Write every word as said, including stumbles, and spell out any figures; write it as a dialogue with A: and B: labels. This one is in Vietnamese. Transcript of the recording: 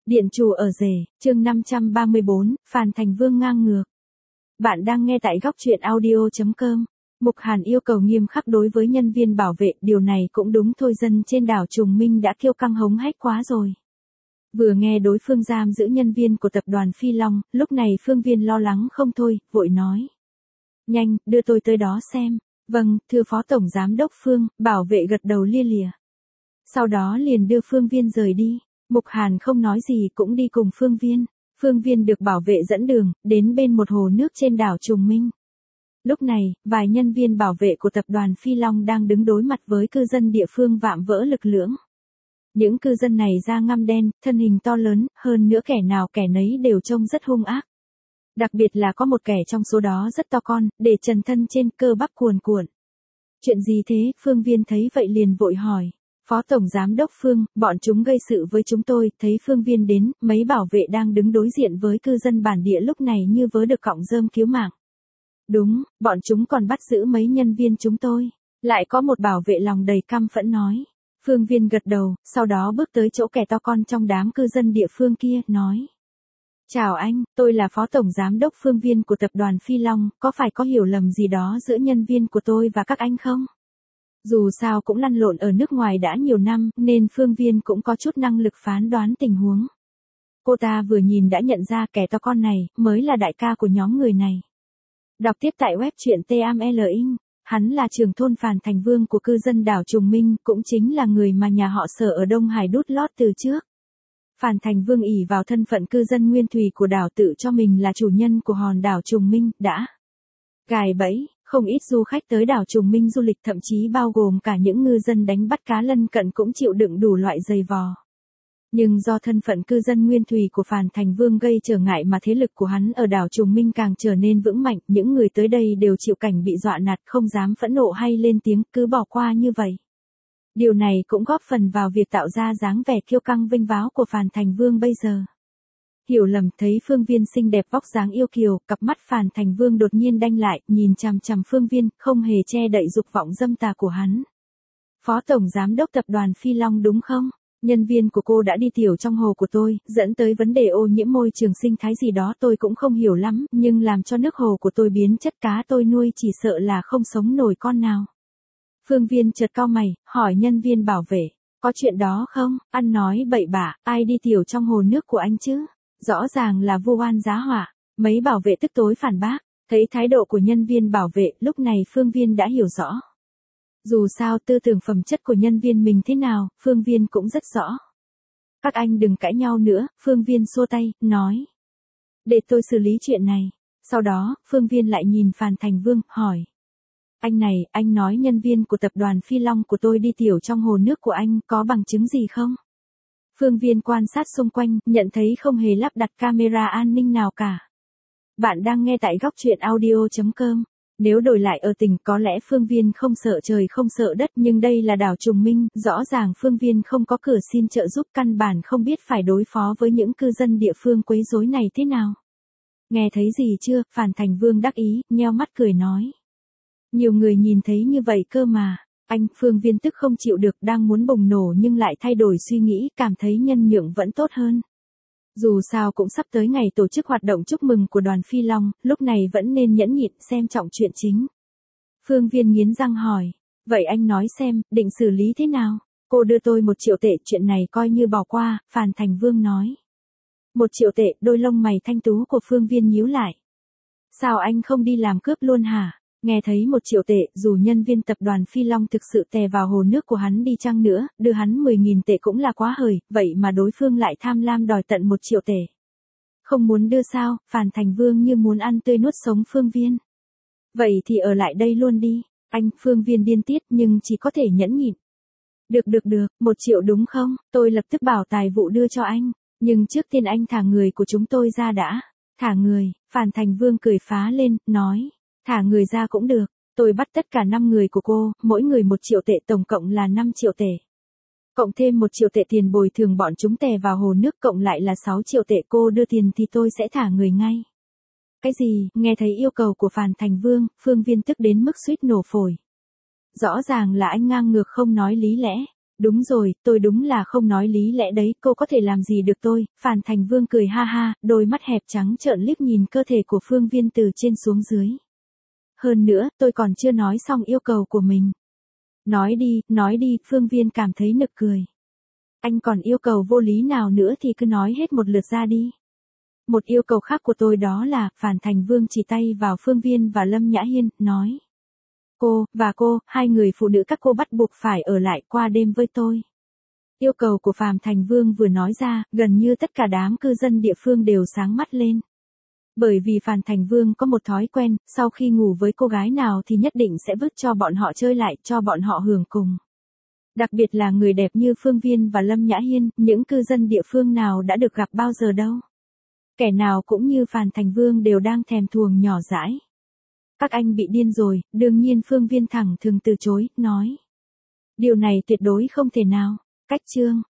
A: Điện chủ ở rể, chương năm trăm ba mươi bốn, Phàn Thành Vương ngang ngược. Bạn đang nghe tại góc truyện audio chấm com. Mục Hàn yêu cầu nghiêm khắc đối với nhân viên bảo vệ, điều này cũng đúng thôi, dân trên đảo Trùng Minh đã kiêu căng hống hách quá rồi. Vừa nghe đối phương giam giữ nhân viên của tập đoàn Phi Long, lúc này Phương Viên lo lắng không thôi, vội nói. Nhanh, đưa tôi tới đó xem. Vâng, thưa Phó Tổng Giám đốc Phương, bảo vệ gật đầu lia lịa. Sau đó liền đưa Phương Viên rời đi. Mục Hàn không nói gì cũng đi cùng Phương Viên. Phương Viên được bảo vệ dẫn đường, đến bên một hồ nước trên đảo Trùng Minh. Lúc này, vài nhân viên bảo vệ của tập đoàn Phi Long đang đứng đối mặt với cư dân địa phương vạm vỡ lực lưỡng. Những cư dân này da ngăm đen, thân hình to lớn, hơn nữa kẻ nào kẻ nấy đều trông rất hung ác. Đặc biệt là có một kẻ trong số đó rất to con, để trần thân trên, cơ bắp cuồn cuộn. Chuyện gì thế? Phương Viên thấy vậy liền vội hỏi. Phó Tổng Giám đốc Phương, bọn chúng gây sự với chúng tôi. Thấy Phương Viên đến, mấy bảo vệ đang đứng đối diện với cư dân bản địa lúc này như vớ được cọng rơm cứu mạng. Đúng, bọn chúng còn bắt giữ mấy nhân viên chúng tôi. Lại có một bảo vệ lòng đầy căm phẫn nói. Phương Viên gật đầu, sau đó bước tới chỗ kẻ to con trong đám cư dân địa phương kia, nói. Chào anh, tôi là Phó Tổng Giám đốc Phương Viên của tập đoàn Phi Long, có phải có hiểu lầm gì đó giữa nhân viên của tôi và các anh không? Dù sao cũng lăn lộn ở nước ngoài đã nhiều năm, nên Phương Viên cũng có chút năng lực phán đoán tình huống. Cô ta vừa nhìn đã nhận ra kẻ to con này, mới là đại ca của nhóm người này. Đọc tiếp tại web truyện tê em lờ inh, hắn là trưởng thôn Phàn Thành Vương của cư dân đảo Trùng Minh, cũng chính là người mà nhà họ Sở ở Đông Hải đút lót từ trước. Phàn Thành Vương ỷ vào thân phận cư dân nguyên thủy của đảo tự cho mình là chủ nhân của hòn đảo Trùng Minh, đã gài bẫy. Không ít du khách tới đảo Trùng Minh du lịch, thậm chí bao gồm cả những ngư dân đánh bắt cá lân cận cũng chịu đựng đủ loại dày vò. Nhưng do thân phận cư dân nguyên thủy của Phàn Thành Vương gây trở ngại mà thế lực của hắn ở đảo Trùng Minh càng trở nên vững mạnh, những người tới đây đều chịu cảnh bị dọa nạt, không dám phẫn nộ hay lên tiếng, cứ bỏ qua như vậy. Điều này cũng góp phần vào việc tạo ra dáng vẻ kiêu căng vênh váo của Phàn Thành Vương bây giờ. Hiểu lầm, thấy Phương Viên xinh đẹp vóc dáng yêu kiều, cặp mắt Phàn Thành Vương đột nhiên đanh lại, nhìn chằm chằm Phương Viên, không hề che đậy dục vọng dâm tà của hắn. Phó Tổng Giám đốc tập đoàn Phi Long đúng không? Nhân viên của cô đã đi tiểu trong hồ của tôi, dẫn tới vấn đề ô nhiễm môi trường sinh thái gì đó tôi cũng không hiểu lắm, nhưng làm cho nước hồ của tôi biến chất, cá tôi nuôi chỉ sợ là không sống nổi con nào. Phương Viên chợt cau mày, hỏi nhân viên bảo vệ, có chuyện đó không? Ăn nói bậy bạ, ai đi tiểu trong hồ nước của anh chứ? Rõ ràng là vu oan giá họa. Mấy bảo vệ tức tối phản bác. Thấy thái độ của nhân viên bảo vệ, lúc này Phương Viên đã hiểu rõ. Dù sao tư tưởng phẩm chất của nhân viên mình thế nào, Phương Viên cũng rất rõ. Các anh đừng cãi nhau nữa, Phương Viên xua tay, nói. Để tôi xử lý chuyện này. Sau đó, Phương Viên lại nhìn Phàn Thành Vương, hỏi. Anh này, anh nói nhân viên của tập đoàn Phi Long của tôi đi tiểu trong hồ nước của anh, có bằng chứng gì không? Phương Viên quan sát xung quanh, nhận thấy không hề lắp đặt camera an ninh nào cả. Bạn đang nghe tại góc truyện audio chấm com. Nếu đổi lại ở tỉnh có lẽ Phương Viên không sợ trời không sợ đất, nhưng đây là đảo Trùng Minh, rõ ràng Phương Viên không có cửa xin trợ giúp, căn bản không biết phải đối phó với những cư dân địa phương quấy rối này thế nào. Nghe thấy gì chưa? Phàn Thành Vương đắc ý, nheo mắt cười nói. Nhiều người nhìn thấy như vậy cơ mà. Anh, Phương Viên tức không chịu được, đang muốn bùng nổ nhưng lại thay đổi suy nghĩ, cảm thấy nhân nhượng vẫn tốt hơn. Dù sao cũng sắp tới ngày tổ chức hoạt động chúc mừng của đoàn Phi Long, lúc này vẫn nên nhẫn nhịn, xem trọng chuyện chính. Phương Viên nghiến răng hỏi, vậy anh nói xem, định xử lý thế nào? Cô đưa tôi một triệu tệ, chuyện này coi như bỏ qua, Phàn Thành Vương nói. Một triệu tệ, đôi lông mày thanh tú của Phương Viên nhíu lại. Sao anh không đi làm cướp luôn hả? Nghe thấy một triệu tệ, dù nhân viên tập đoàn Phi Long thực sự tè vào hồ nước của hắn đi chăng nữa, đưa hắn mười nghìn tệ cũng là quá hời, vậy mà đối phương lại tham lam đòi tận một triệu tệ. Không muốn đưa sao? Phàn Thành Vương như muốn ăn tươi nuốt sống Phương Viên. Vậy thì ở lại đây luôn đi. Anh, Phương Viên điên tiết nhưng chỉ có thể nhẫn nhịn. Được được được, một triệu đúng không? Tôi lập tức bảo tài vụ đưa cho anh. Nhưng trước tiên anh thả người của chúng tôi ra đã. Thả người, Phàn Thành Vương cười phá lên, nói. Thả người ra cũng được, tôi bắt tất cả năm người của cô, mỗi người một triệu tệ, tổng cộng là năm triệu tệ. Cộng thêm một triệu tệ tiền bồi thường bọn chúng tè vào hồ nước, cộng lại là sáu triệu tệ, cô đưa tiền thì tôi sẽ thả người ngay. Cái gì? Nghe thấy yêu cầu của Phàn Thành Vương, Phương Viên tức đến mức suýt nổ phổi. Rõ ràng là anh ngang ngược không nói lý lẽ. Đúng rồi, tôi đúng là không nói lý lẽ đấy, cô có thể làm gì được tôi, Phàn Thành Vương cười ha ha, đôi mắt hẹp trắng trợn liếc nhìn cơ thể của Phương Viên từ trên xuống dưới. Hơn nữa, tôi còn chưa nói xong yêu cầu của mình. Nói đi, nói đi, Phương Viên cảm thấy nực cười. Anh còn yêu cầu vô lý nào nữa thì cứ nói hết một lượt ra đi. Một yêu cầu khác của tôi đó là, Phàn Thành Vương chỉ tay vào Phương Viên và Lâm Nhã Hiên, nói. Cô, và cô, hai người phụ nữ các cô bắt buộc phải ở lại qua đêm với tôi. Yêu cầu của Phàn Thành Vương vừa nói ra, gần như tất cả đám cư dân địa phương đều sáng mắt lên. Bởi vì Phàn Thành Vương có một thói quen, sau khi ngủ với cô gái nào thì nhất định sẽ vứt cho bọn họ chơi lại, cho bọn họ hưởng cùng. Đặc biệt là người đẹp như Phương Viên và Lâm Nhã Hiên, những cư dân địa phương nào đã được gặp bao giờ đâu. Kẻ nào cũng như Phàn Thành Vương đều đang thèm thuồng nhỏ dãi. Các anh bị điên rồi, đương nhiên Phương Viên thẳng thừng từ chối, nói. Điều này tuyệt đối không thể nào. Cách chương